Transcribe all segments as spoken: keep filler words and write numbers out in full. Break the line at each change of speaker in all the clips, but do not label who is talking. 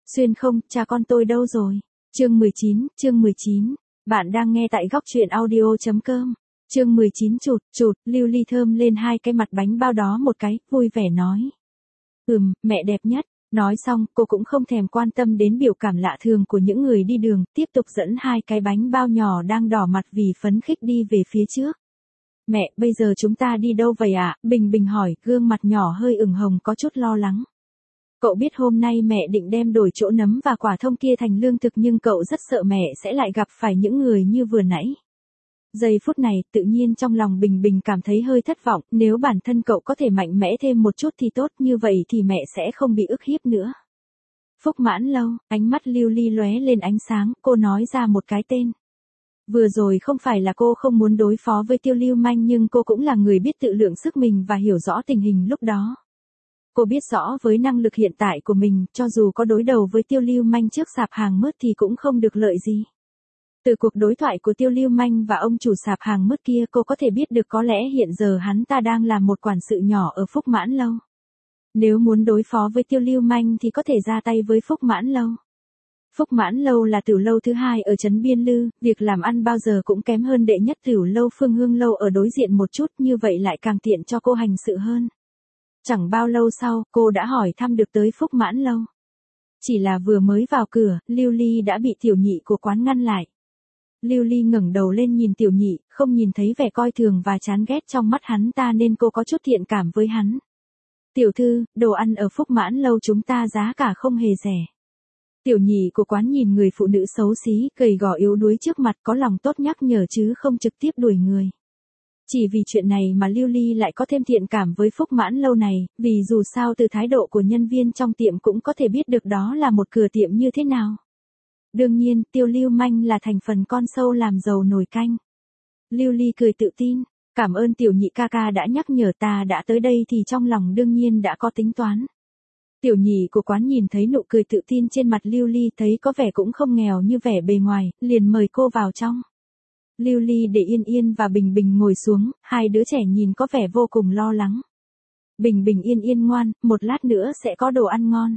Xuyên không, cha con tôi đâu rồi? Chương mười chín, chương mười chín. Bạn đang nghe tại góc truyện audio chấm com. Chương mười chín chụt, chụt, Lưu Ly thơm lên hai cái mặt bánh bao đó một cái, vui vẻ nói. Ừm, mẹ đẹp nhất. Nói xong, cô cũng không thèm quan tâm đến biểu cảm lạ thường của những người đi đường, tiếp tục dẫn hai cái bánh bao nhỏ đang đỏ mặt vì phấn khích đi về phía trước. Mẹ, bây giờ chúng ta đi đâu vậy ạ? Bình Bình hỏi, gương mặt nhỏ hơi ửng hồng có chút lo lắng. Cậu biết hôm nay mẹ định đem đổi chỗ nấm và quả thông kia thành lương thực nhưng cậu rất sợ mẹ sẽ lại gặp phải những người như vừa nãy. Giây phút này, tự nhiên trong lòng Bình Bình cảm thấy hơi thất vọng, nếu bản thân cậu có thể mạnh mẽ thêm một chút thì tốt, như vậy thì mẹ sẽ không bị ức hiếp nữa. Phúc Mãn Lâu, ánh mắt Lưu Ly lóe lên ánh sáng, cô nói ra một cái tên. Vừa rồi không phải là cô không muốn đối phó với Tiêu Lưu Manh nhưng cô cũng là người biết tự lượng sức mình và hiểu rõ tình hình lúc đó. Cô biết rõ với năng lực hiện tại của mình, cho dù có đối đầu với Tiêu Lưu Manh trước sạp hàng mứt thì cũng không được lợi gì. Từ cuộc đối thoại của Tiêu Lưu Manh và ông chủ sạp hàng mứt kia cô có thể biết được có lẽ hiện giờ hắn ta đang làm một quản sự nhỏ ở Phúc Mãn Lâu. Nếu muốn đối phó với Tiêu Lưu Manh thì có thể ra tay với Phúc Mãn Lâu. Phúc Mãn Lâu là tiểu lâu thứ hai ở trấn Biên Lư, việc làm ăn bao giờ cũng kém hơn đệ nhất tiểu lâu Phương Hương Lâu ở đối diện một chút, như vậy lại càng tiện cho cô hành sự hơn. Chẳng bao lâu sau, cô đã hỏi thăm được tới Phúc Mãn Lâu. Chỉ là vừa mới vào cửa, Lưu Ly đã bị tiểu nhị của quán ngăn lại. Lưu Ly ngẩng đầu lên nhìn tiểu nhị, không nhìn thấy vẻ coi thường và chán ghét trong mắt hắn ta nên cô có chút thiện cảm với hắn. Tiểu thư, đồ ăn ở Phúc Mãn Lâu chúng ta giá cả không hề rẻ. Tiểu nhị của quán nhìn người phụ nữ xấu xí, gầy gò yếu đuối trước mặt có lòng tốt nhắc nhở chứ không trực tiếp đuổi người. Chỉ vì chuyện này mà Lưu Ly lại có thêm thiện cảm với Phúc Mãn Lâu này, vì dù sao từ thái độ của nhân viên trong tiệm cũng có thể biết được đó là một cửa tiệm như thế nào. Đương nhiên, Tiêu Lưu Manh là thành phần con sâu làm giàu nồi canh. Lưu Ly cười tự tin, cảm ơn tiểu nhị ca ca đã nhắc nhở, ta đã tới đây thì trong lòng đương nhiên đã có tính toán. Tiểu nhị của quán nhìn thấy nụ cười tự tin trên mặt Lưu Ly thấy có vẻ cũng không nghèo như vẻ bề ngoài, liền mời cô vào trong. Lưu Ly để Yên Yên và Bình Bình ngồi xuống, hai đứa trẻ nhìn có vẻ vô cùng lo lắng. Bình Bình Yên Yên ngoan, một lát nữa sẽ có đồ ăn ngon.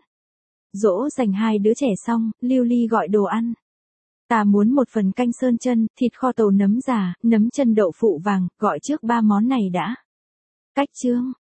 Dỗ dành hai đứa trẻ xong, Lưu Ly gọi đồ ăn. Ta muốn một phần canh sơn chân, thịt kho tàu nấm già, nấm chân đậu phụ vàng, gọi trước ba món này đã. Cách chương,